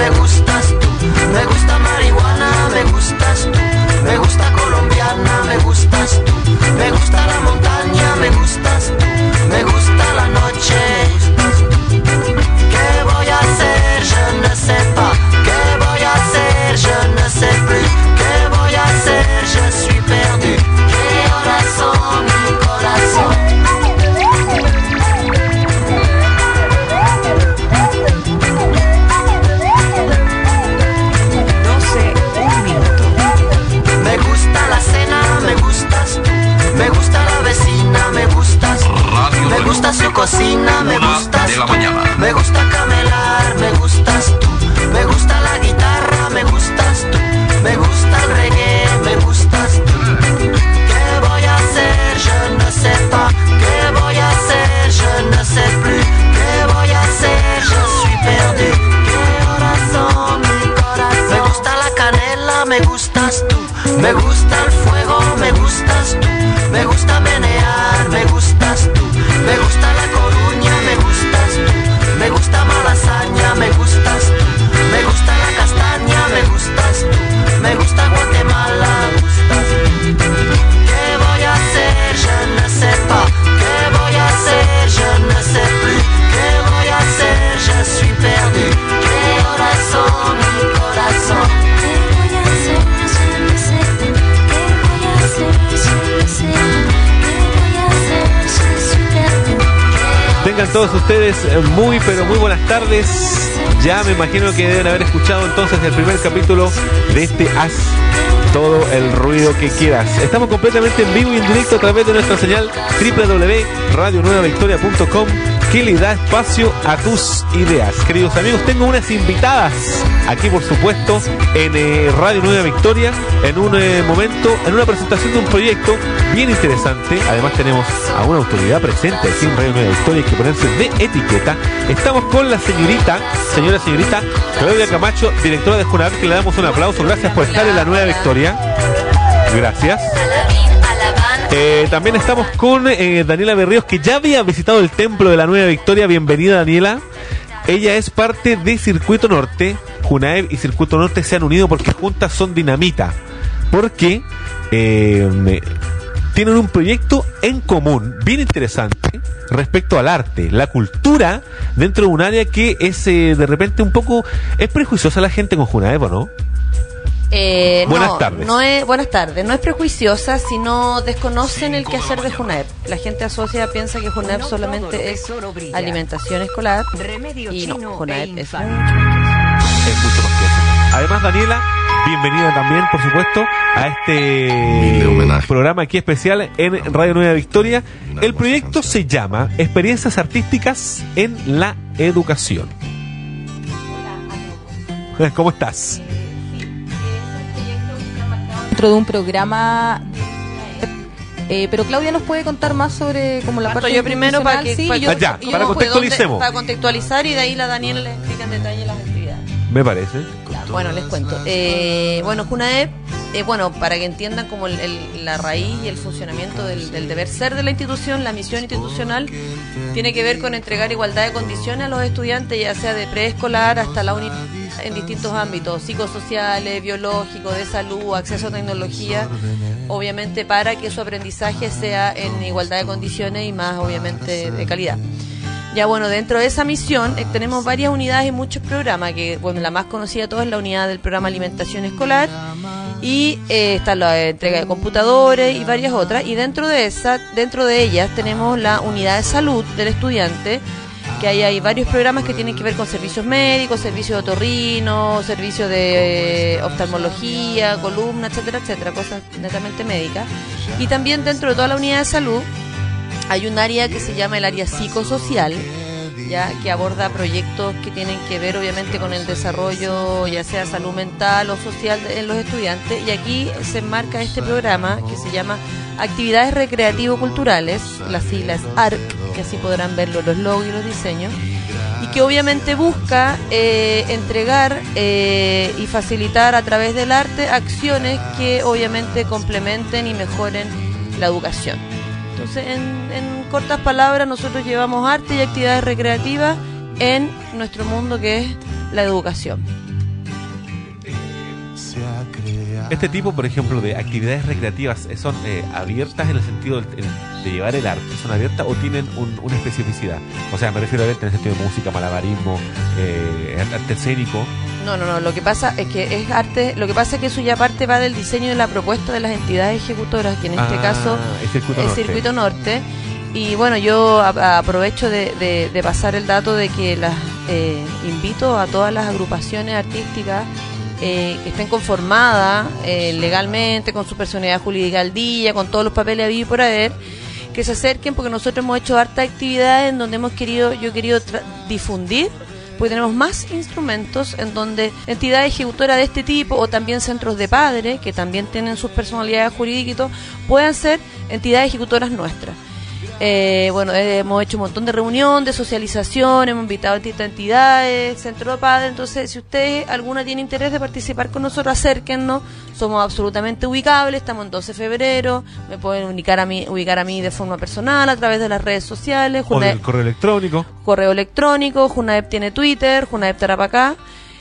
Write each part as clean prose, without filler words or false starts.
me gustas tú. Me gusta marihuana, me gustas tú. Me gusta colombiana, me gustas tú. Me gusta la montaña, me gustas tú. Me gusta la noche. ¿Qué voy a hacer? Je ne sais pas. ¿Qué voy a hacer? Je ne sais plus. ¿Qué voy a hacer? Je suis perdu. Mi corazón, mi corazón. Me gusta la cena, me gustas tú. Me gusta la vecina, me gustas tú. Me gusta su cocina, me gustas tú. Me gusta camelar, me gustas tú. Me gusta la guitarra, me gustas tú. Me gusta el reggae, me gustas tú. ¿Qué voy a hacer? Je ne sais pas. ¿Qué voy a hacer? Je ne sais plus. ¿Qué voy a hacer? Je suis perdu. Mi corazón, mi corazón. Me gusta la canela, me gustas tú. Me gusta el fuego, me gustas tú. Me gusta menear, me gustas tú. Me gusta La Coruña, me gustas tú. Me gusta Malasaña, me gustas tú. Me gusta la castaña, me gustas tú. Me gusta Guatemala, me gustas tú. ¿Qué voy a hacer? Je ne sais pas. ¿Qué voy a hacer? Je ne sais plus. ¿Qué voy a hacer? Je suis perdu. Mi corazón, mi corazón. ¿Qué voy a hacer? Je ne sais plus. ¿Qué voy a hacer? Je ne sais plus. ¿Qué voy a hacer? Je suis perdu. Tengan todos ustedes muy pero muy buenas tardes. Ya me imagino que deben haber escuchado entonces el primer capítulo de este Haz todo el ruido que quieras. Estamos completamente en vivo y en directo a través de nuestra señal www.radionuevavictoria.com, que le da espacio a tus ideas. Queridos amigos, tengo unas invitadas aquí, por supuesto, en Radio Nueva Victoria, en un momento, en una presentación de un proyecto bien interesante. Además tenemos a una autoridad presente aquí en Radio Nueva Victoria, hay que ponerse de etiqueta. Estamos con la señorita Claudia Camacho, directora de Junaep, que le damos un aplauso. Gracias por estar en la Nueva Victoria. Gracias. También estamos con Daniela Berríos, que ya había visitado el templo de la Nueva Victoria. Bienvenida, Daniela. Ella es parte de Circuito Norte. Junaep y Circuito Norte se han unido porque juntas son dinamita. Porque tienen un proyecto en común bien interesante respecto al arte, la cultura, dentro de un área que es de repente un poco... ¿Es prejuiciosa la gente con Junaep o no? Buenas tardes. Buenas tardes. No es prejuiciosa, sino desconocen el quehacer de Junaep. La gente asocia, piensa que Junaep solamente es alimentación escolar, y no, Junaep es mucho más que eso. Es mucho más que eso. Además, Daniela, bienvenida también, por supuesto, a este programa aquí especial en Radio Nueva Victoria. El proyecto se llama Experiencias Artísticas en la Educación. ¿Cómo estás? Dentro de un programa, pero Claudia nos puede contar más sobre como la parte yo primero para contextualicemos, para contextualizar, y de ahí la Daniela le explica en detalle las actividades. Me parece. Bueno, les cuento. Junaep, para que entiendan como la raíz y el funcionamiento del deber ser de la institución, la misión institucional tiene que ver con entregar igualdad de condiciones a los estudiantes, ya sea de preescolar hasta la universidad, en distintos ámbitos, psicosociales, biológicos, de salud, acceso a tecnología, obviamente para que su aprendizaje sea en igualdad de condiciones y más, obviamente, de calidad. Ya dentro de esa misión tenemos varias unidades y muchos programas, que la más conocida de todas es la unidad del programa Alimentación Escolar, y está la entrega de computadores y varias otras, y dentro de ellas tenemos la unidad de salud del estudiante, que ahí hay varios programas que tienen que ver con servicios médicos, servicios de otorrino, servicios de oftalmología, columna, etcétera, etcétera, cosas netamente médicas. Y también dentro de toda la unidad de salud hay un área que se llama el área psicosocial, ya que aborda proyectos que tienen que ver obviamente con el desarrollo, ya sea salud mental o social en los estudiantes, y aquí se enmarca este programa que se llama Actividades Recreativo-Culturales, las siglas ARC, que así podrán verlo los logos y los diseños, y que obviamente busca entregar y facilitar a través del arte acciones que obviamente complementen y mejoren la educación. Entonces, en cortas palabras, nosotros llevamos arte y actividades recreativas en nuestro mundo, que es la educación. Este tipo, por ejemplo, de actividades recreativas son abiertas en el sentido de llevar el arte, ¿son abiertas o tienen una especificidad? O sea, me refiero a abiertas en el sentido de música, malabarismo, arte escénico. No, lo que pasa es que es arte, lo que pasa es que eso ya parte va del diseño de la propuesta de las entidades ejecutoras, que en este caso es Circuito Norte. Y bueno, yo aprovecho de pasar el dato de que las invito a todas las agrupaciones artísticas que estén conformadas legalmente, con su personalidad jurídica al día, con todos los papeles habidos y por haber, que se acerquen, porque nosotros hemos hecho harta actividades en donde yo he querido difundir, porque tenemos más instrumentos en donde entidades ejecutoras de este tipo, o también centros de padres, que también tienen sus personalidades jurídicas y todo, puedan ser entidades ejecutoras nuestras. Bueno, hemos hecho un montón de reunión, de socialización, hemos invitado a distintas entidades, centro de padres. Entonces, si usted alguna tiene interés de participar con nosotros, acérquennos, somos absolutamente ubicables, estamos en 12 de febrero, me pueden ubicar a mí de forma personal a través de las redes sociales. O del correo electrónico. Correo electrónico, Junaep tiene Twitter, Junaep Tarapacá.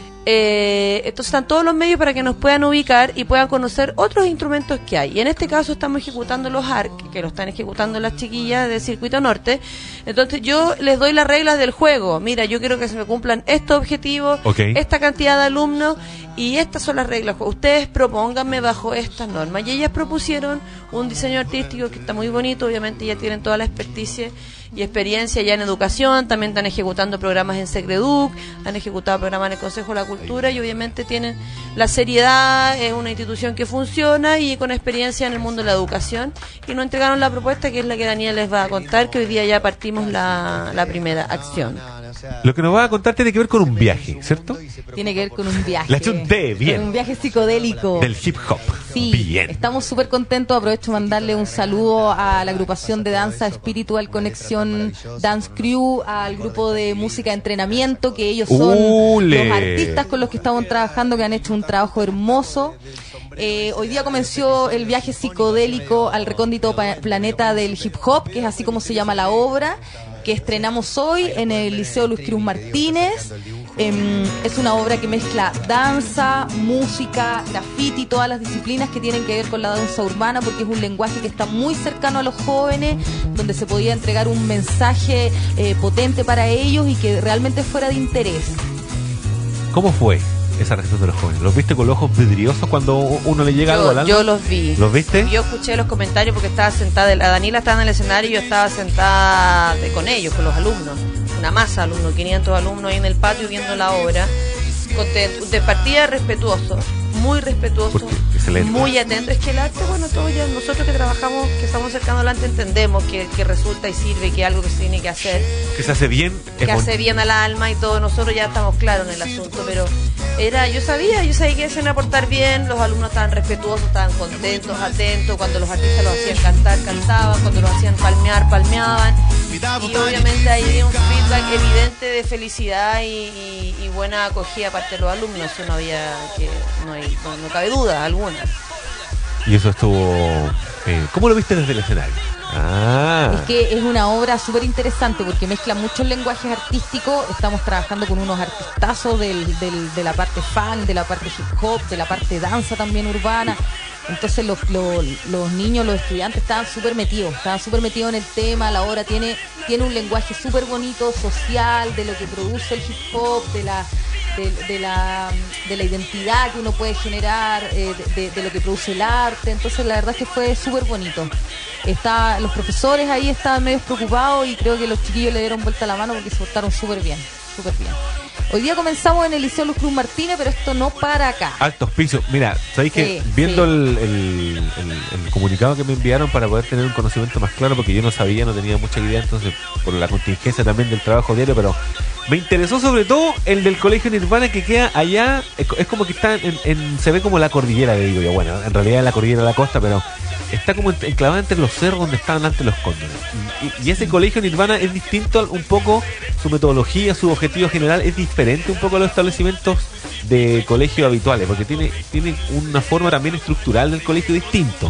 Entonces están todos los medios para que nos puedan ubicar y puedan conocer otros instrumentos que hay. Y en este caso estamos ejecutando los ARC, que lo están ejecutando las chiquillas de Circuito Norte. Entonces yo les doy las reglas del juego. Mira, yo quiero que se me cumplan estos objetivos, esta cantidad de alumnos, y estas son las reglas. Ustedes propónganme bajo estas normas. Y ellas propusieron un diseño artístico que está muy bonito. Obviamente ya tienen toda la experticia y experiencia ya en educación, también están ejecutando programas en Secreduc, han ejecutado programas en el Consejo de la Cultura, y obviamente tienen la seriedad, es una institución que funciona y con experiencia en el mundo de la educación, y nos entregaron la propuesta, que es la que Daniel les va a contar, que hoy día ya partimos la primera acción. Lo que nos va a contar tiene que ver con un viaje, ¿cierto? Tiene que ver con un viaje. La chunté, bien. Con un viaje psicodélico. Del hip hop. Sí, bien. Estamos súper contentos. Aprovecho de mandarle un saludo a la agrupación de danza Spiritual Conexión Dance Crew, al grupo de música de entrenamiento, que ellos son los artistas con los que estamos trabajando, que han hecho un trabajo hermoso. Hoy día comenzó el viaje psicodélico al recóndito planeta del hip hop, que es así como se llama la obra, que estrenamos hoy en el Liceo Luis Cruz Martínez. Es una obra que mezcla danza, música, graffiti, todas las disciplinas que tienen que ver con la danza urbana, porque es un lenguaje que está muy cercano a los jóvenes, donde se podía entregar un mensaje potente para ellos y que realmente fuera de interés. ¿Cómo fue esa reacción de los jóvenes? ¿Los viste con los ojos vidriosos cuando uno le llega algo al alma? Yo los vi. ¿Los viste? Yo escuché los comentarios porque estaba sentada, la Daniela estaba en el escenario y yo estaba sentada con ellos, con los alumnos. Una masa de alumnos, 500 alumnos ahí en el patio viendo la obra. De partida respetuoso, muy respetuoso, muy atento. Es que el arte, bueno, todos ya nosotros que trabajamos, que estamos cercanos al arte, entendemos que resulta y sirve, que es algo que se tiene que hacer, que se hace bien, que hace bien al alma y todo. Nosotros ya estamos claros en el asunto, pero yo sabía que se iban a portar bien. Los alumnos estaban respetuosos, estaban contentos, atentos. Cuando los artistas los hacían cantar, cantaban. Cuando los hacían palmear, palmeaban. Y obviamente hay un feedback evidente de felicidad y buena acogida parte de los alumnos. Eso no cabe duda alguna. Y eso estuvo... ¿cómo lo viste desde el escenario? Es que es una obra súper interesante porque mezcla muchos lenguajes artísticos. Estamos trabajando con unos artistazos de la parte funk, de la parte hip hop, de la parte danza también urbana. Entonces los niños, los estudiantes estaban súper metidos en el tema. La obra tiene un lenguaje súper bonito, social, de lo que produce el hip hop, de la identidad que uno puede generar, de lo que produce el arte. Entonces la verdad es que fue súper bonito. Los profesores ahí estaban medio preocupados y creo que los chiquillos le dieron vuelta a la mano porque se portaron súper bien. Hoy día comenzamos en el Liceo Luis Cruz Martínez, pero esto no para acá. Alto auspicio. Mira, ¿sabéis que viendo el comunicado que me enviaron para poder tener un conocimiento más claro, porque yo no sabía, no tenía mucha idea, entonces por la contingencia también del trabajo diario, pero me interesó sobre todo el del Colegio Nirvana, que queda allá, es como que está se ve como la cordillera, le digo yo. Bueno, en realidad es la cordillera de la costa, pero está como enclavada entre los cerros donde estaban antes los cóndores. Y ese Colegio Nirvana es distinto un poco, su metodología, su objetivo general es diferente un poco a los establecimientos de colegio habituales, porque tiene una forma también estructural del colegio distinto.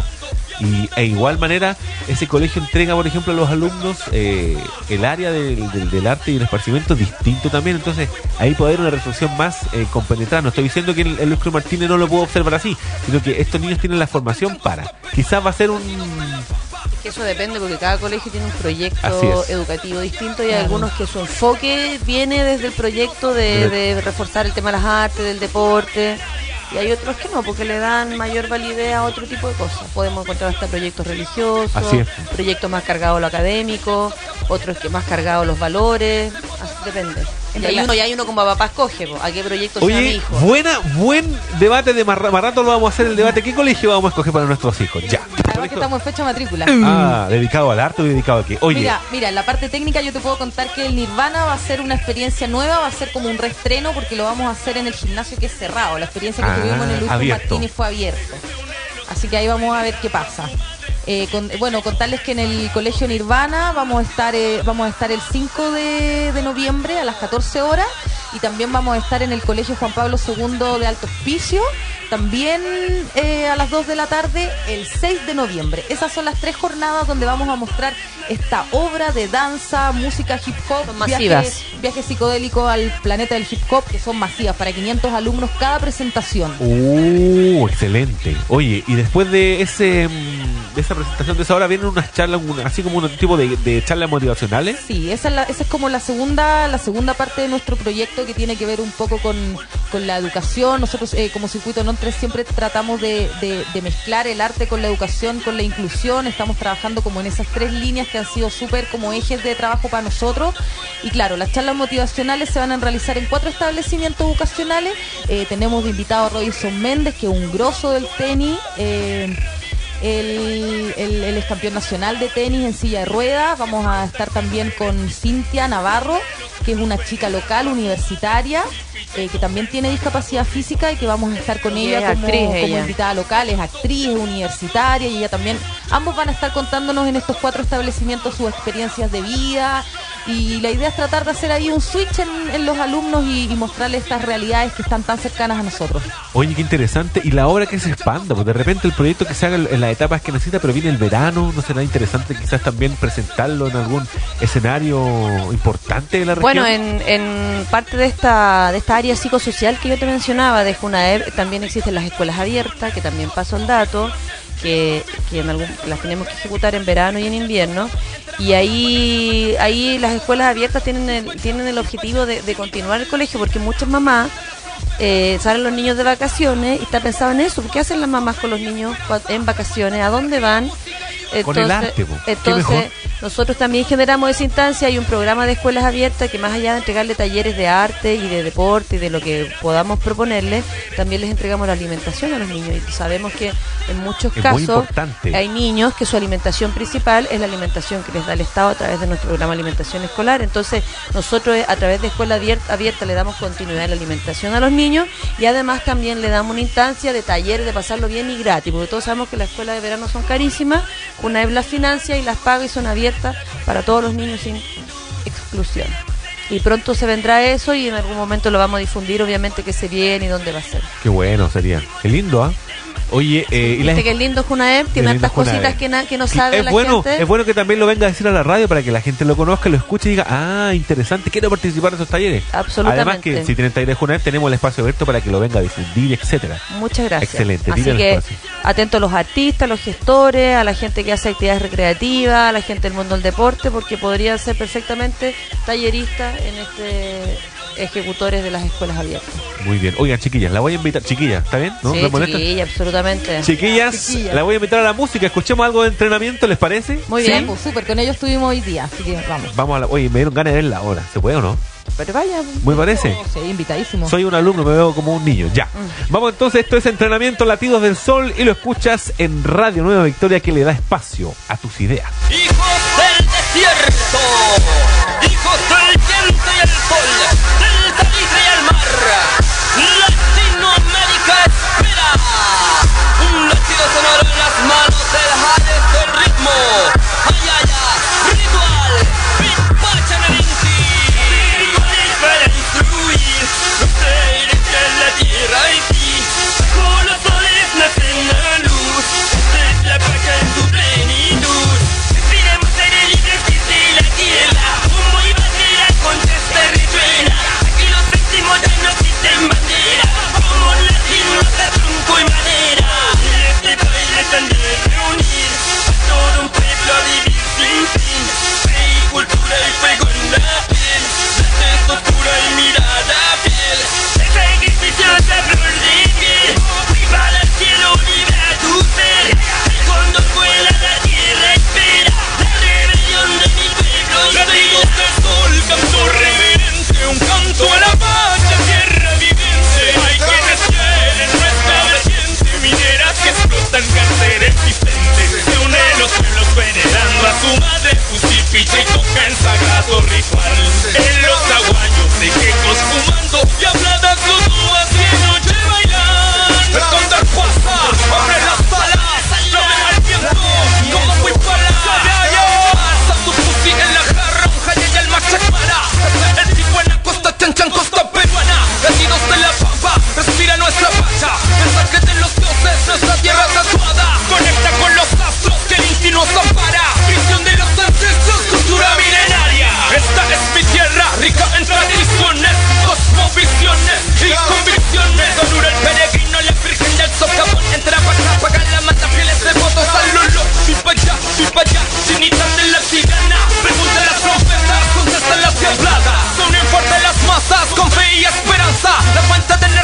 E igual manera, ese colegio entrega, por ejemplo, a los alumnos el área del arte y el esparcimiento distinto también. Entonces, ahí puede haber una reflexión más compenetrada. No estoy diciendo que el Luis Cruz Martínez no lo pueda observar así, sino que estos niños tienen la formación para. Quizás va a ser que eso depende porque cada colegio tiene un proyecto educativo distinto y hay algunos que su enfoque viene desde el proyecto de reforzar el tema de las artes, del deporte, y hay otros que no, porque le dan mayor validez a otro tipo de cosas. Podemos encontrar hasta proyectos religiosos, proyectos más cargados a lo académico, otros que más cargados a los valores, así depende. Y hay uno como papá escoge, ¿a qué proyecto sea mi hijo? Buen debate de más rato lo vamos a hacer el debate. ¿Qué colegio vamos a escoger para nuestros hijos? Ya. Además que estamos en fecha de matrícula. ¿Dedicado al arte o dedicado a qué? Oye. Mira, en la parte técnica yo te puedo contar que el Nirvana va a ser una experiencia nueva, va a ser como un reestreno porque lo vamos a hacer en el gimnasio que es cerrado. La experiencia que tuvimos en el Luis Martínez fue abierto. Así que ahí vamos a ver qué pasa. Contarles que en el Colegio Nirvana vamos a estar el 5 de noviembre a las 14 horas y también vamos a estar en el Colegio Juan Pablo II de Alto Hospicio también a las 2 de la tarde el 6 de noviembre. Esas son las 3 jornadas donde vamos a mostrar esta obra de danza, música, hip hop, viaje psicodélico al planeta del hip hop, que son masivas, para 500 alumnos cada presentación. Excelente. Oye, y después de esa presentación de esa hora vienen unas charlas, así como un tipo de charlas motivacionales. Sí, esa es como la segunda parte de nuestro proyecto, que tiene que ver un poco con la educación. Nosotros como Circuito Non 3 siempre tratamos de mezclar el arte con la educación, con la inclusión. Estamos trabajando como en esas 3 líneas que han sido súper como ejes de trabajo para nosotros. Y claro, las charlas motivacionales se van a realizar en 4 establecimientos educacionales. Tenemos de invitado a Robinson Méndez, que es un grosso del tenis. Él es campeón nacional de tenis en silla de ruedas. Vamos a estar también con Cintia Navarro, que es una chica local, universitaria, que también tiene discapacidad física y que vamos a estar con ella como invitada local. Es actriz, es universitaria y ella también. Ambos van a estar contándonos en estos 4 establecimientos sus experiencias de vida, y la idea es tratar de hacer ahí un switch en los alumnos y mostrarles estas realidades que están tan cercanas a nosotros. Oye, qué interesante. Y la obra que se expanda, porque de repente el proyecto que se haga en las etapas que necesita, pero viene el verano, ¿no será interesante quizás también presentarlo en algún escenario importante de la región? Bueno, en parte de esta área psicosocial que yo te mencionaba de Junaeb, también existen las escuelas abiertas, que también paso el dato, que las tenemos que ejecutar en verano y en invierno, y ahí las escuelas abiertas tienen el objetivo de continuar el colegio, porque muchas mamás salen los niños de vacaciones y está pensado en eso. ¿Qué hacen las mamás con los niños en vacaciones? ¿A dónde van? Entonces, con el arte, entonces nosotros también generamos esa instancia. Hay un programa de escuelas abiertas que, más allá de entregarle talleres de arte y de deporte y de lo que podamos proponerles, también les entregamos la alimentación a los niños, y sabemos que en muchos casos hay niños que su alimentación principal es la alimentación que les da el Estado a través de nuestro programa de alimentación escolar. Entonces nosotros a través de escuela abierta le damos continuidad a la alimentación a los niños, y además también le damos una instancia de talleres, de pasarlo bien y gratis, porque todos sabemos que las escuelas de verano son carísimas. Una las financia y las paga y son abiertas para todos los niños sin exclusión. Y pronto se vendrá eso, y en algún momento lo vamos a difundir, obviamente, que se viene y dónde va a ser. Qué bueno sería. Qué lindo, ¿ah? Oye, ¿viste que es lindo Junaeb? Tiene hartas cositas que no sabe la gente. Es bueno que también lo venga a decir a la radio para que la gente lo conozca, lo escuche y diga, interesante, quiero participar de esos talleres. Absolutamente. Además que si tienen talleres de Junaeb, tenemos el espacio abierto para que lo venga a difundir, etcétera. Muchas gracias. Excelente. Así que atento a los artistas, a los gestores, a la gente que hace actividades recreativas, a la gente del mundo del deporte, porque podría ser perfectamente tallerista en ejecutores de las escuelas abiertas. Muy bien. Oigan, chiquillas, la voy a invitar. Chiquillas, ¿está bien? ¿No? Sí, chiquilla, absolutamente. Chiquillas, la voy a invitar a la música. Escuchemos algo de entrenamiento, ¿les parece? Muy bien, pues súper. Con ellos estuvimos hoy día, así que vamos. Vamos a la... Oye, me dieron ganas de verla ahora. ¿Se puede o no? Pero vaya. ¿Me parece? Sí, invitadísimo. Soy un alumno, me veo como un niño. Ya. Vamos entonces, esto es Entrenamiento Latidos del Sol y lo escuchas en Radio Nueva Victoria, que le da espacio a tus ideas. Hijos del desierto, hijos del viento y el sol, del salitre y el mar, Latinoamérica espera un latido sonoro en las manos del Hades del ritmo. Ay, ay, ay, ritual, pitpacha en el inti, rituales para instruir los seres de la tierra y ti, con los soles nacen la luz, es la paca en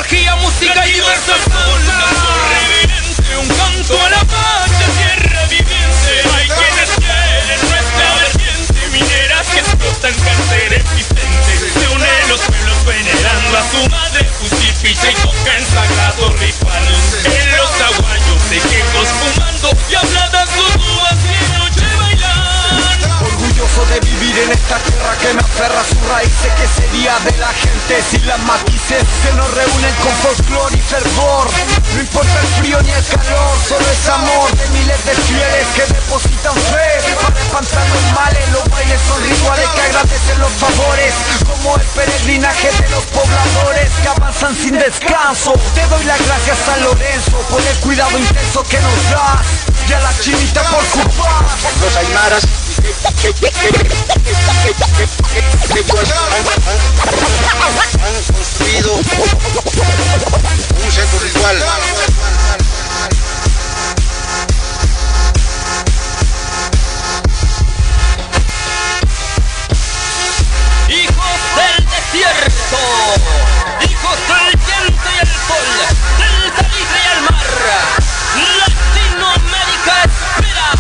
energía, música y diversión. Un canto reverente, un canto a la patria, tierra viviente. Hay quienes quieren nuestra vertiente, mineras que explotan cáncer eficiente. Se unen los pueblos venerando a su madre, Justificha y toca en sagrado ritual. En los aguayos de quejos fumando y habladas dúas de noche bailar. Orgulloso de vivir en esta tierra que me aferra a sus raíces, que sería de la gente sin las matices que nos reúnen con folclor y fervor. No importa el frío ni el calor, solo es amor de miles de fieles que depositan fe para espantar los males. Los bailes son rituales que agradecen los favores, como el peregrinaje de los pobladores que avanzan sin descanso. Te doy las gracias, San Lorenzo, por el cuidado intenso que nos das, y a la chinita por su paz. Los aymaras han construido un centro ritual. Hijos del desierto, hijos del viento y el sol, del salitre y el mar, Latinoamérica espera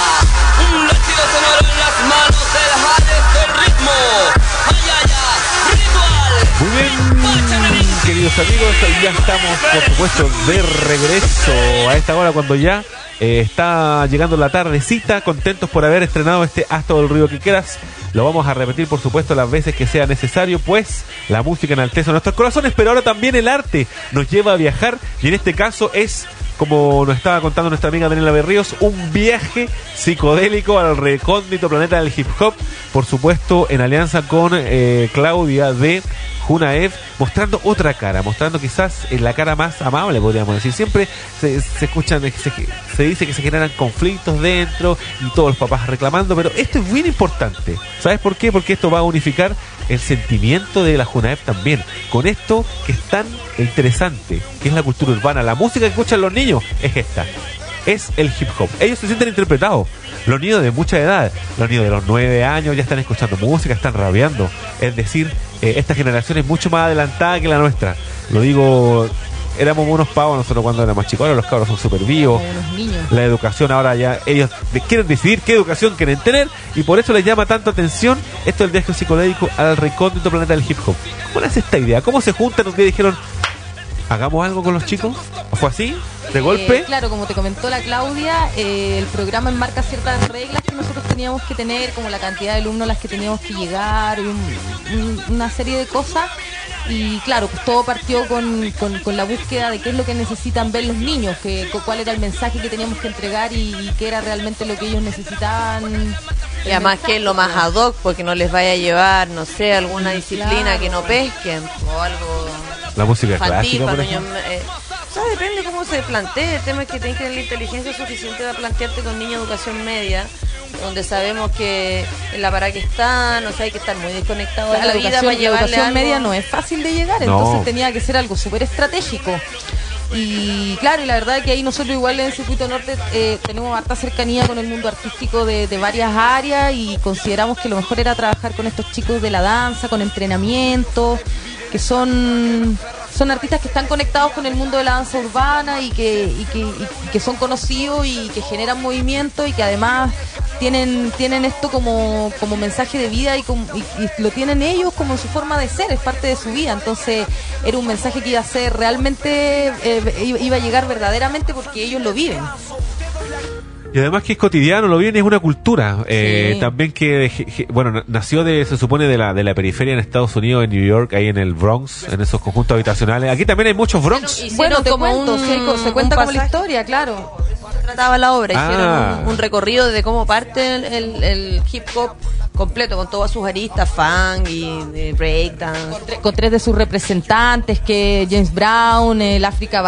un latido sonoro en las manos del Hades del ritmo. Ay, ay, ay, ritual. Muy bien, queridos amigos, ya estamos por supuesto de regreso a esta hora cuando ya está llegando la tardecita, contentos por haber estrenado este Haz todo el ruido que quieras. Lo vamos a repetir por supuesto las veces que sea necesario, pues la música enaltece nuestros corazones, pero ahora también el arte nos lleva a viajar, y en este caso es, como nos estaba contando nuestra amiga Daniela Berríos, un viaje psicodélico al recóndito planeta del hip hop, por supuesto en alianza con Claudia de Junaev, mostrando otra cara, mostrando quizás la cara más amable, podríamos decir. Siempre se escuchan, se dice que se generan conflictos dentro y todos los papás reclamando, pero esto es bien importante. ¿Sabes por qué? Porque esto va a unificar el sentimiento de la Junaev también, con esto que es tan interesante, que es la cultura urbana. La música que escuchan los niños es esta, es el hip hop. Ellos se sienten interpretados. Los niños de mucha edad, los niños de los 9 años ya están escuchando música, están rapeando. Es decir, esta generación es mucho más adelantada que la nuestra. Lo digo, éramos unos pavos nosotros cuando éramos chicos, ahora los cabros son súper vivos. La educación ahora ya, ellos quieren decidir qué educación quieren tener, y por eso les llama tanto atención esto del viaje psicodélico al recóndito planeta del hip hop. ¿Cómo es esta idea? ¿Cómo se juntan un día y dijeron, hagamos algo con los chicos? ¿O fue así? ¿De golpe? Claro, como te comentó la Claudia, el programa enmarca ciertas reglas que nosotros teníamos que tener, como la cantidad de alumnos a las que teníamos que llegar, y una serie de cosas. Y claro, pues todo partió con la búsqueda de qué es lo que necesitan ver los niños, cuál era el mensaje que teníamos que entregar y qué era realmente lo que ellos necesitaban. Y además que es lo más ad hoc, porque no les vaya a llevar, no sé, alguna disciplina que no pesquen o algo. La música infantil, clásica, por ejemplo. O sea, depende cómo se plantee. El tema es que tienes que tener la inteligencia suficiente para plantearte con niños de educación media, donde sabemos que en la para que están, o sea, hay que estar muy desconectado de la vida para llevarle la educación algo. media no es fácil de llegar, No. entonces tenía que ser algo súper estratégico. Y claro, y la verdad es que ahí nosotros igual en el Circuito Norte tenemos harta cercanía con el mundo artístico de varias áreas, y consideramos que lo mejor era trabajar con estos chicos de la danza, con entrenamiento, que son artistas que están conectados con el mundo de la danza urbana y que son conocidos y que generan movimiento, y que además tienen esto como mensaje de vida y lo tienen ellos como en su forma de ser, es parte de su vida. Entonces era un mensaje que iba a ser realmente, iba a llegar verdaderamente porque ellos lo viven. Y además que es cotidiano, lo viene, es una cultura. Sí. También que, bueno, nació se supone de la periferia en Estados Unidos, en New York, ahí en el Bronx, en esos conjuntos habitacionales. Aquí también hay muchos Bronx. Bueno, te cuento, se cuenta como la pasaje. historia, claro. Trataba la obra, hicieron un recorrido de cómo parte el hip hop completo, con todas sus aristas, funk y breakdance. Con 3 de sus representantes, que James Brown, el África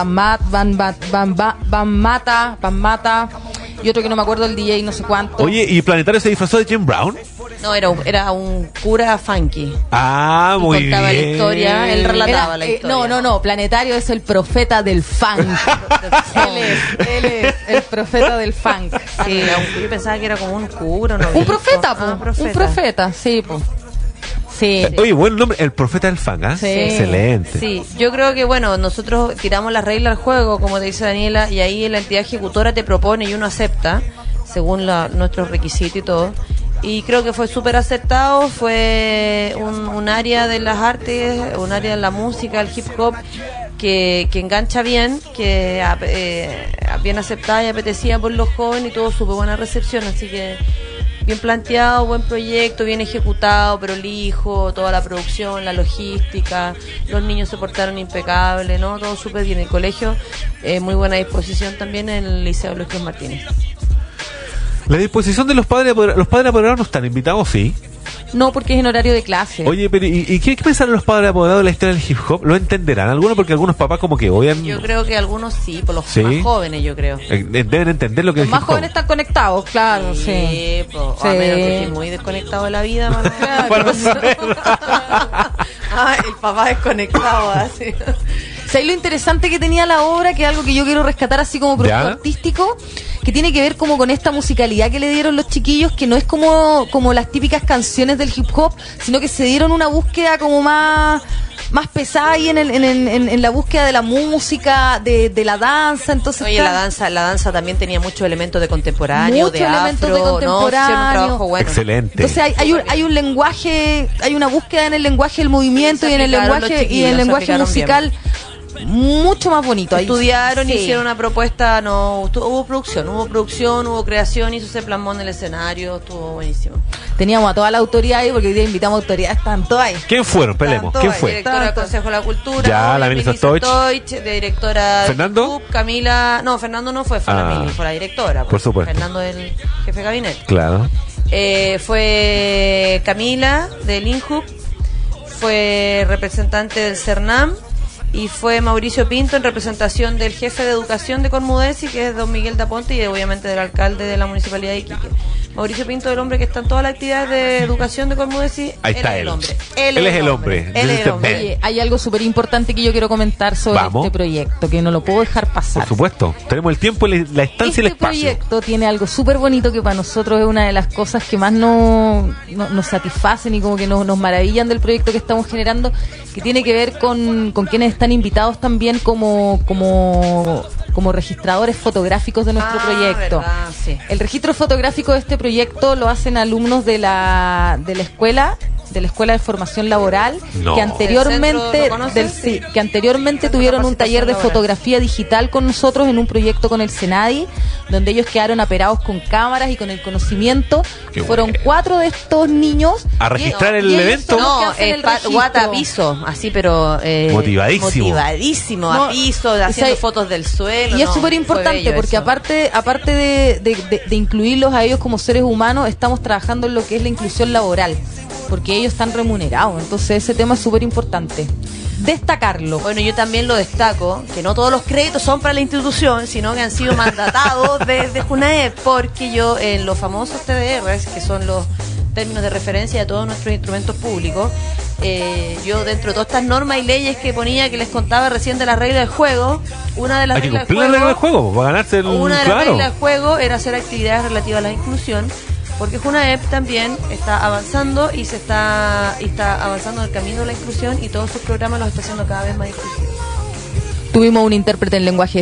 Bambata, y otro que no me acuerdo, el DJ no sé cuánto. Oye, ¿y Planetario se disfrazó de Jim Brown? No, era un cura funky. Ah, Y muy contaba bien. la historia, él relataba la historia. No, Planetario es el profeta del funk. él es el profeta del funk. Sí, yo pensaba que era como un cura. No Un profeta, un un profeta, sí, Sí. Oye, buen nombre, el profeta del funk, ¿ah? Sí. Excelente. Sí, yo creo que bueno, nosotros tiramos las reglas al juego, como te dice Daniela, y ahí la entidad ejecutora te propone y uno acepta, según nuestros requisitos y todo. Y creo que fue súper aceptado, fue un área de las artes, un área de la música, el hip hop, que engancha bien, que bien aceptada y apetecida por los jóvenes y tuvo súper buena recepción, así que bien planteado, buen proyecto, bien ejecutado, prolijo, toda la producción, la logística, los niños se portaron impecable, ¿no? Todo súper bien. El colegio, muy buena disposición también en el Liceo Luis Cruz Martínez. La disposición de los padres apoderados no están invitados, sí. No, porque es en horario de clase. Oye, pero ¿y qué pensaron los padres apoderados de la historia del hip hop? ¿Lo entenderán algunos? Porque algunos papás como que odian... Yo creo que algunos sí, por los ¿Sí? más jóvenes, yo creo. Deben entender lo que Los es más hip hop. jóvenes están conectados, claro, sí. A menos que esté muy desconectado de la vida, mano. Para saber. El papá desconectado, así. ¿Sabes lo interesante que tenía la obra? Que es algo que yo quiero rescatar así como producto ¿Ya? artístico, que tiene que ver como con esta musicalidad que le dieron los chiquillos, que no es como las típicas canciones del hip hop, sino que se dieron una búsqueda como más pesada ahí en la búsqueda de la música, de la danza. Entonces Oye, la danza también tenía muchos elementos de contemporáneo, muchos de elementos afro, de contemporáneo. hicieron un trabajo bueno. Excelente. Entonces hay un lenguaje, hay una búsqueda en el lenguaje del movimiento Se y en el aplicaron lenguaje los chiquillos, y en el se lenguaje aplicaron musical mucho más bonito. Ahí Estudiaron, sí. hicieron una propuesta, hubo producción, hubo creación, y eso se plasmó en el escenario, estuvo buenísimo. Teníamos a toda la autoridad ahí, porque hoy día invitamos autoridades, están todas ahí. ¿Quién fueron? Pelemos. ¿Quién fue? Directora del Consejo de la Cultura, Ya, la Melissa Stoich. de directora ¿Fernando? de YouTube, Camila, no, Fernando no fue la Mili, fue la directora. Por supuesto. Fernando el jefe de gabinete. Claro. Fue Camila del INJUC, fue representante del CERNAM, y fue Mauricio Pinto en representación del jefe de educación de Cormudesi, que es don Miguel Daponte, y obviamente del alcalde de la municipalidad de Iquique. Mauricio Pinto, el hombre que está en todas las actividades de educación de Cormudesi. Ahí está es él. el hombre. Él es el hombre. Él es el hombre. Oye, hay algo súper importante que yo quiero comentar sobre Vamos. este proyecto, que no lo puedo dejar pasar. Por supuesto. Tenemos el tiempo, la estancia y el Este espacio. proyecto tiene algo súper bonito que para nosotros es una de las cosas que más nos satisfacen y como que nos maravillan del proyecto que estamos generando, que tiene que ver con quienes están invitados también como registradores fotográficos de nuestro proyecto. Verdad, sí. El registro fotográfico de este proyecto lo hacen alumnos de la escuela de formación laboral, No. que anteriormente ¿Lo conoces? que anteriormente tuvieron un taller de Capacitación fotografía digital con nosotros en un proyecto con el Senadi, donde ellos quedaron aperados con cámaras y con el conocimiento. Qué Fueron bueno. 4 de estos niños A registrar el y ellos evento. son los que No, hacen el registro. guatapiso, así, pero Motivadísimo. a piso, haciendo o sea, fotos del suelo. Y es no, súper fue importante bello porque eso. aparte de incluirlos a ellos como seres humanos, estamos trabajando en lo que es la inclusión laboral, porque ellos están remunerados. Entonces ese tema es súper importante. Destacarlo. Bueno, yo también lo destaco, que no todos los créditos son para la institución, sino que han sido mandatados desde JUNAEP, porque yo en los famosos TDRs, que son los términos de referencia de todos nuestros instrumentos públicos, yo dentro de todas estas normas y leyes que ponía, que les contaba recién de las reglas del juego, una de las Hay que reglas cumplir la regla del juego para ganarse el... Una de las claro. reglas del juego era hacer actividades relativas a la inclusión, porque JUNAEP también está avanzando y está avanzando en el camino de la inclusión, y todos sus programas los está haciendo cada vez más inclusivos. Tuvimos un intérprete en lenguaje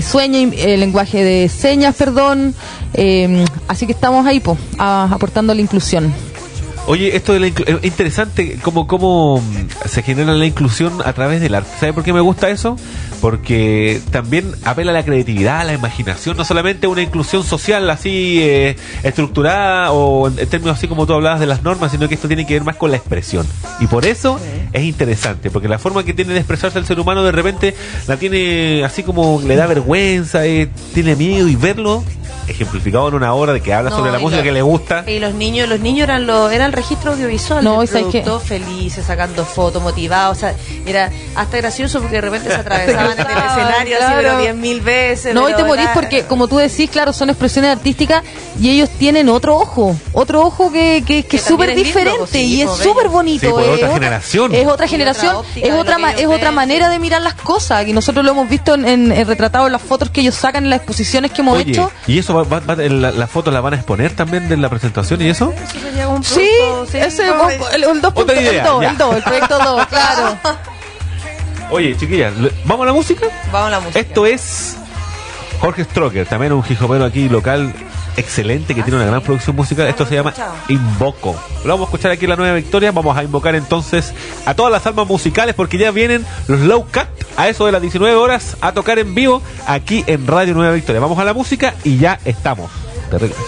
de señas, perdón. Así que estamos ahí, aportando la inclusión. Oye, esto de es interesante cómo se genera la inclusión a través del arte. ¿Sabe por qué me gusta eso? Porque también apela a la creatividad, a la imaginación, no solamente una inclusión social así estructurada o en términos así como tú hablabas de las normas, sino que esto tiene que ver más con la expresión. Y por eso es interesante, porque la forma que tiene de expresarse el ser humano de repente la tiene así como le da vergüenza, tiene miedo, y verlo ejemplificado en una obra de que habla sobre la música que le gusta. Y los niños eran el registro audiovisual No, del ¿sabes qué? producto, felices, sacando fotos, motivados, o sea, era hasta gracioso porque de repente se atravesaban en el escenario así, pero 10.000 veces. No, y te pero morís era- porque, como tú decís, claro, son expresiones artísticas y ellos tienen otro ojo que es también súper es lindo, diferente pues, sí, y es pues, súper bello. bonito. Sí, pues, es otra generación. Es otra Y generación, otra óptica es de otra, lo que ellos es otra ven, manera sí. de mirar las cosas, y nosotros lo hemos visto en retratado en las fotos que ellos sacan en las exposiciones que hemos Oye, hecho. y eso las fotos las van a exponer también de la presentación y eso. Eso sería un Sí, producto, ese el 2. Otra idea, ya. El proyecto 2, claro. Oye, chiquillas, ¿vamos a la música? Vamos a la música. Esto es Jorge Stroker, también un hijopero aquí local excelente que tiene una gran producción musical. Esto se llama Invoco. Lo vamos a escuchar aquí en la Nueva Victoria. Vamos a invocar entonces a todas las almas musicales porque ya vienen los Low Cut a eso de las 19 horas a tocar en vivo aquí en Radio Nueva Victoria. Vamos a la música y ya estamos de regreso.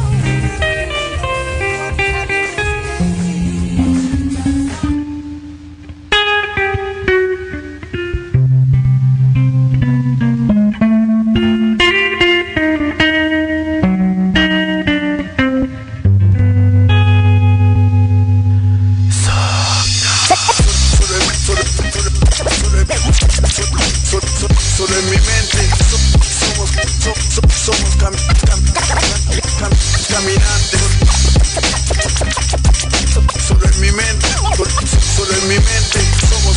Solo en mi mente somos caminantes. Solo en mi mente somos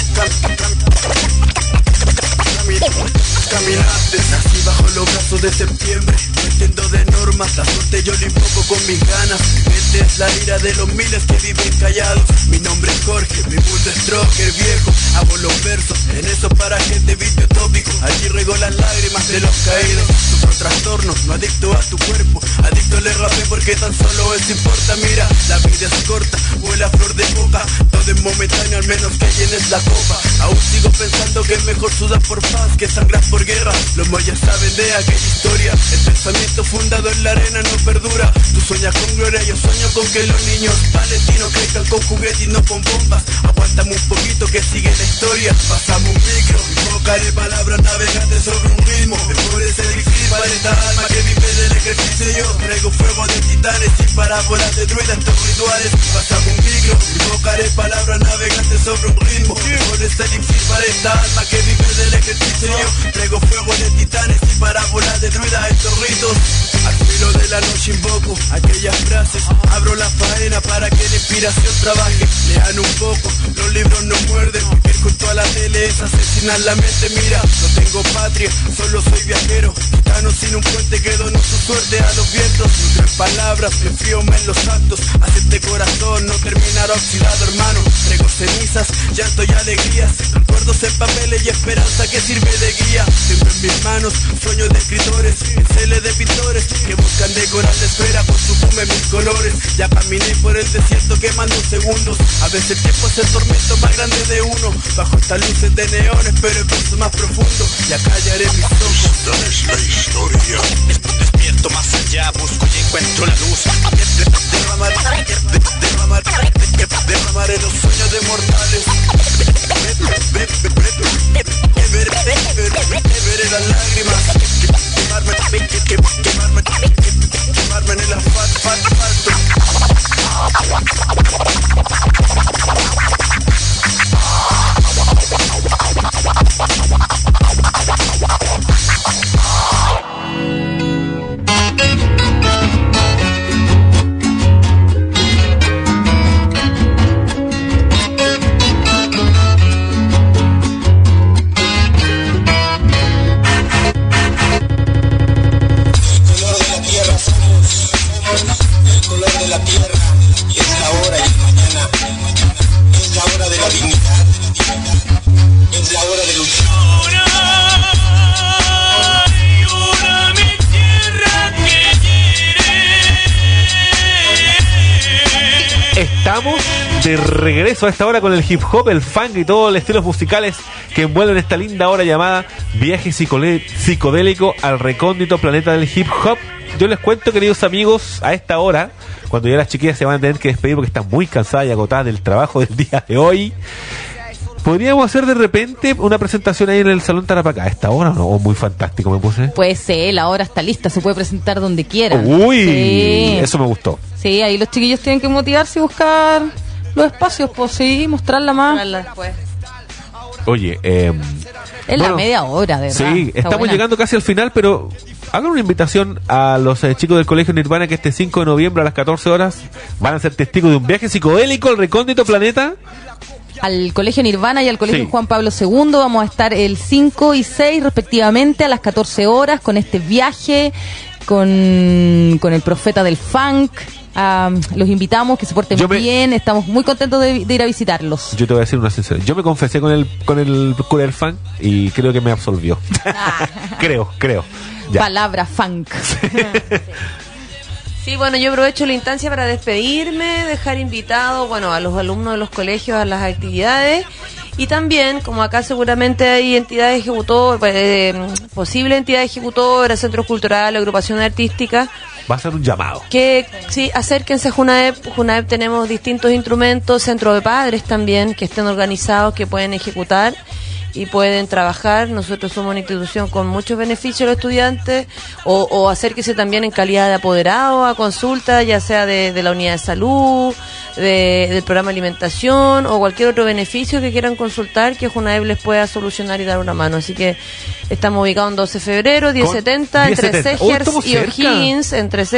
caminantes. Nací bajo los brazos de septiembre, no entiendo de normas, la suerte yo lo invoco con mis ganas. Mi mente es la ira de los miles que viven callados. Mi nombre es Jorge, mi mundo es Stroker viejo. Hago los versos en esos parajes de vicio tópico. Allí rego las lágrimas de los caídos. Sufro trastornos, no adicto a tu cuerpo, adicto al rapé porque tan solo eso importa. Mira, la vida es corta, huele a flor de boca. Todo es momentáneo, al menos que llenes la copa. Aún sigo pensando que es mejor sudar por paz que sangrar por guerra. Los mayas saben de aquella historia. El pensamiento fundado en la arena no perdura. Tú sueñas con gloria, yo sueño con que los niños palestinos crezcan con juguetes y no con bombas. Aguántame un poquito que sigue la historia. Pasamos un micro, invocaré palabras navegantes sobre un ritmo. Mejor es elixir para esta alma que vive del ejercicio. Yo traigo fuego de titanes y parábolas de druidas, estos rituales. Pasamos un micro, invocaré palabras navegantes sobre un ritmo. Mejor es elixir para esta alma que vive del ejercicio. Yo traigo fuego de titanes y parábolas de druidas, estos ritos. Al filo de la noche invoco aquellas frases. Abro la faena para que la inspiración trabaje. Lean un poco, los libros no muerden. Vivir junto a la tele es asesinar la mente. Mira, no tengo patria, solo soy viajero. Gitano sin un puente que dono su suerte a los vientos. Nutro en palabras, me enfríome en los actos. Hace este corazón no terminar oxidado, hermano. Traigo cenizas, llanto y alegrías. Recuerdos en papeles y esperanza que sirve de guía. Tengo en mis manos sueños de escritores, pinceles de pintores que buscan decorar la esfera con su fume mil colores. Ya caminé por el desierto quemando segundos. A veces el tiempo es el tormento más grande de uno. Bajo estas luces de neones pero el verso más profundo. Ya callaré mis ojos. Esta es la historia. Despierto más allá, busco y encuentro la luz. Derramaré los sueños de mortales. Veré las lágrimas. Quemarme en el asfalto. Estamos de regreso a esta hora con el hip hop, el funk y todos los estilos musicales que envuelven esta linda hora llamada viaje psicodélico al recóndito planeta del hip hop. Yo les cuento, queridos amigos, a esta hora, cuando ya las chiquillas se van a tener que despedir porque están muy cansadas y agotadas del trabajo del día de hoy, podríamos hacer de repente una presentación ahí en el Salón Tarapacá. ¿A esta hora o no? ¿O muy fantástico me puse? Pues sí, la hora está lista, se puede presentar donde quiera. Uy, sí. Eso me gustó. Sí, ahí los chiquillos tienen que motivarse y buscar los espacios, pues sí, mostrarla más. Mostrarla después. Oye, Es bueno, la media hora, de verdad. sí, Está estamos buena. llegando casi al final, pero hagan una invitación a los chicos del Colegio Nirvana que este 5 de noviembre a las 14 horas van a ser testigos de un viaje psicodélico al recóndito planeta. Al Colegio Nirvana y al Colegio Sí. Juan Pablo II vamos a estar el 5 y 6 respectivamente a las 14 horas con este viaje con el profeta del funk. Los invitamos, que se porten bien, estamos muy contentos de ir a visitarlos. Yo te voy a decir una sinceridad. Yo me confesé con el cura del funk y creo que me absolvió. Creo. Ya. Palabra funk. Sí, bueno, yo aprovecho la instancia para despedirme, dejar invitados, bueno, a los alumnos de los colegios a las actividades. Y también, como acá seguramente hay entidades ejecutoras, posibles entidades ejecutoras, centros culturales, agrupaciones artísticas. Va a ser un llamado. Que sí, acérquense a Junaep. Junaep tenemos distintos instrumentos, centros de padres también, que estén organizados, que pueden ejecutar y pueden trabajar. Nosotros somos una institución con muchos beneficios a los estudiantes, o acérquese también en calidad de apoderado a consulta, ya sea de la unidad de salud, del programa de alimentación o cualquier otro beneficio que quieran consultar, que Junaep les pueda solucionar y dar una mano. Así que estamos ubicados en 12 de febrero, 1070, entre Segers y O'Higgins,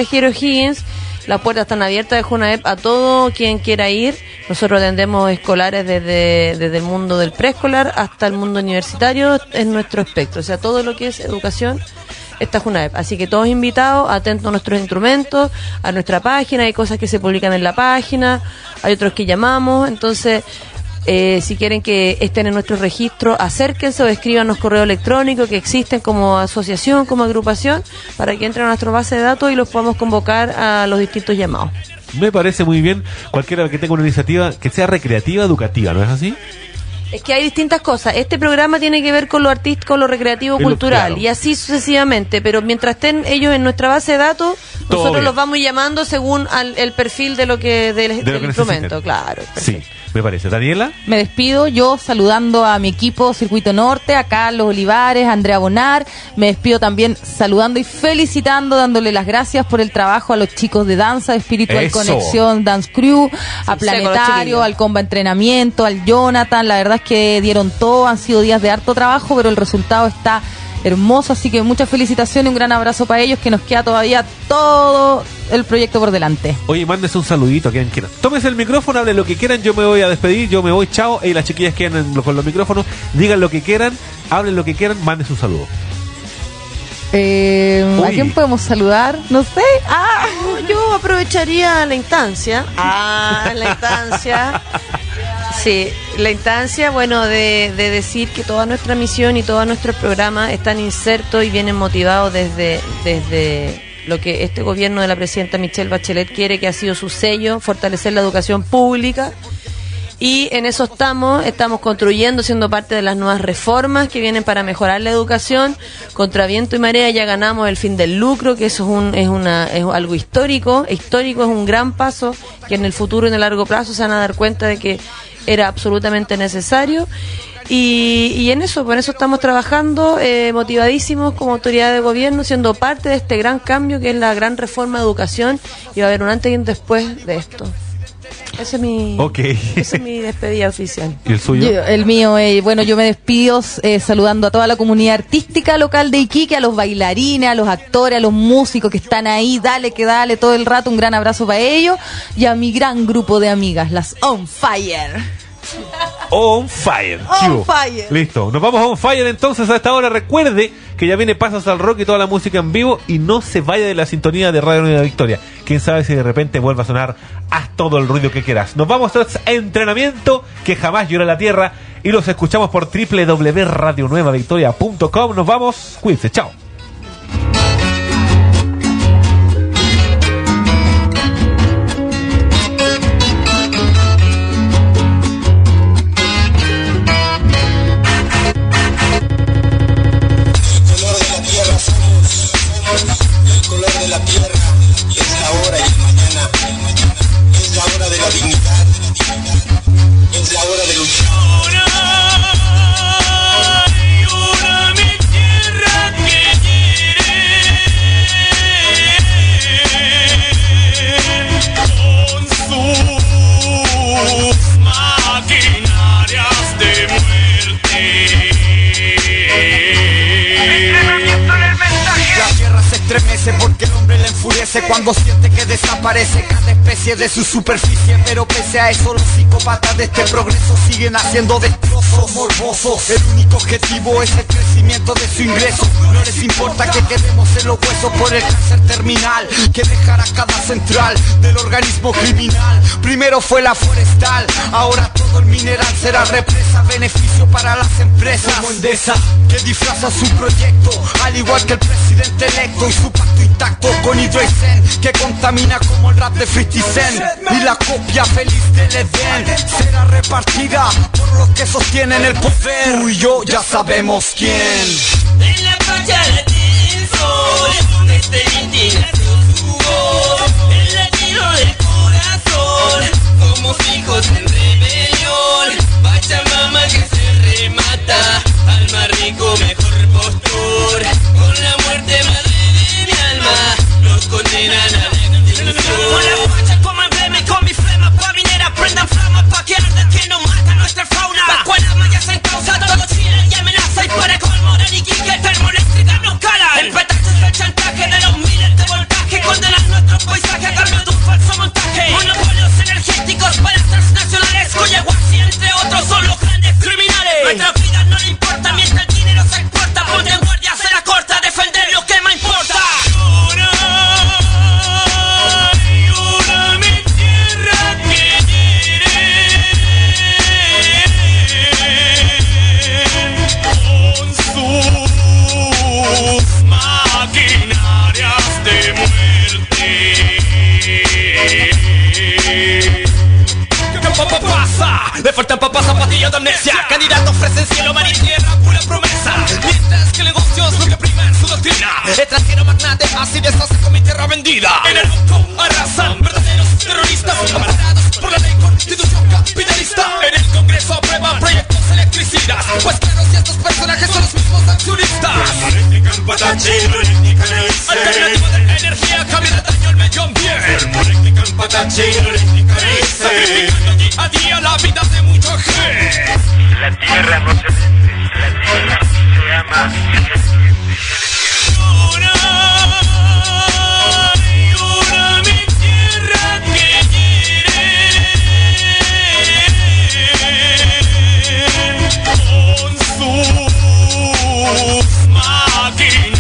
Las puertas están abiertas de Junaep a todo quien quiera ir. Nosotros atendemos escolares desde el mundo del preescolar hasta el mundo universitario en nuestro espectro. O sea, todo lo que es educación está Junaep. Así que todos invitados, atentos a nuestros instrumentos, a nuestra página. Hay cosas que se publican en la página, hay otros que llamamos. Entonces, si quieren que estén en nuestro registro, acérquense o escríbanos correo electrónico, que existen como asociación, como agrupación, para que entren a nuestra base de datos y los podamos convocar a los distintos llamados. Me parece muy bien. Cualquiera que tenga una iniciativa que sea recreativa, educativa, ¿no es así? Es que hay distintas cosas. Este programa tiene que ver con lo artístico, lo recreativo, cultural, claro, y así sucesivamente. Pero mientras estén ellos en nuestra base de datos, nosotros los vamos llamando según el perfil del instrumento. Claro. Sí, me parece. Daniela. Me despido yo saludando a mi equipo Circuito Norte, a Carlos Olivares, a Andrea Bonar. Me despido también saludando y felicitando, dándole las gracias por el trabajo a los chicos de danza, Espiritual Conexión, Dance Crew, a Planetario, al Comba Entrenamiento, al Jonathan. La verdad es que dieron todo, han sido días de harto trabajo, pero el resultado está hermoso, así que muchas felicitaciones, un gran abrazo para ellos, que nos queda todavía todo el proyecto por delante. Oye, mándense un saludito a quien quieran. Tómense el micrófono, hablen lo que quieran, yo me voy a despedir, yo me voy, chao. Y las chiquillas quedan con los micrófonos, digan lo que quieran, hablen lo que quieran, mándense un saludo. ¿A quién podemos saludar? No sé. Yo aprovecharía la instancia. Sí, la instancia, bueno, de decir que toda nuestra misión y todos nuestros programas están insertos y vienen motivados desde lo que este gobierno de la presidenta Michelle Bachelet quiere, que ha sido su sello, fortalecer la educación pública. Y en eso estamos construyendo, siendo parte de las nuevas reformas que vienen para mejorar la educación. Contra viento y marea ya ganamos el fin del lucro, que eso es algo histórico. Histórico, es un gran paso que en el futuro y en el largo plazo se van a dar cuenta de que era absolutamente necesario. Y por eso estamos trabajando, motivadísimos como autoridad de gobierno, siendo parte de este gran cambio que es la gran reforma de educación, y va a haber un antes y un después de esto. Esa es mi despedida oficial. ¿Y el suyo? El mío, yo me despido saludando a toda la comunidad artística local de Iquique, a los bailarines, a los actores, a los músicos que están ahí, dale todo el rato, un gran abrazo para ellos, y a mi gran grupo de amigas, las On Fire. On Fire. Listo, nos vamos a On Fire entonces a esta hora. Recuerde que ya viene Pasos al Rock y toda la música en vivo, y no se vaya de la sintonía de Radio Nueva Victoria. Quién sabe si de repente vuelve a sonar. Haz todo el ruido que quieras. Nos vamos tras entrenamiento que jamás llora la tierra, y los escuchamos por www.radionuevavictoria.com. Nos vamos, cuídense, chao. Llora mi tierra que crece porque el hombre le enfurece cuando siente que desaparece cada especie de su superficie. Pero pese a eso los psicópatas de este progreso siguen haciendo destrozos morbosos. El único objetivo es el crecimiento de su ingreso. No les importa que quedemos en los huesos por el cáncer terminal que dejará cada central del organismo criminal. Primero fue la forestal, ahora todo el mineral será represa. Beneficio para las empresas como Endesa, que disfraza su proyecto, al igual que el presidente electo y su pacto intacto con Hydroisen, que contamina como el rap de 50 Cent. Y la copia feliz del Edén será repartida por los que sostienen el poder. Tú y yo ya sabemos quién. En la falla del sol, desde indignación su voz, el latido del corazón, somos hijos en rebelión. Pachamama que se remata, al más rico mejor postor, con la muerte madre de mi alma, nos condenan a la extinción. Con la facha como emblema y con mi flema pavinera, prendan flama pa' que arde que no mata nuestra fauna. La cualama ya se encausa, todo Chile y amenaza, y para colmo de Niquique termoeléctrica no cala. El petacho es el chantaje de los miles de voltaje, condenan nuestro paisaje a cambio de un falso montaje. Monopolios energéticos para transnacionales, Coyahuasi entre otros son los grandes criminales. Nuestra vida no le importa mientras el dinero se exporta. Ponte en guardia, se la corta, defender lo que más importa. Llora mi tierra que hiere, con sus maquinarias de muerte. ¿Qué pasa? Le faltan papas, zapatillas de amnesia. Candidato ofrecen cielo, mar y tierra, pura promesa. Mientras que el negocio es lo que prima en su doctrina. Extranjero magnate, así deshace con mi tierra vendida. En el banco arrasan verdaderos terroristas, avalados por la ley constitución capitalista. En el Congreso aprueban proyectos electricidas, pues claro, si estos personajes son los mismos accionistas. Alternativa de energía, cambia de daño al medio ambiente. Sacrificando día a día la vida de mucha gente. La tierra no se vende, la tierra se ama. Llora mi tierra que hiere, con sus máquinas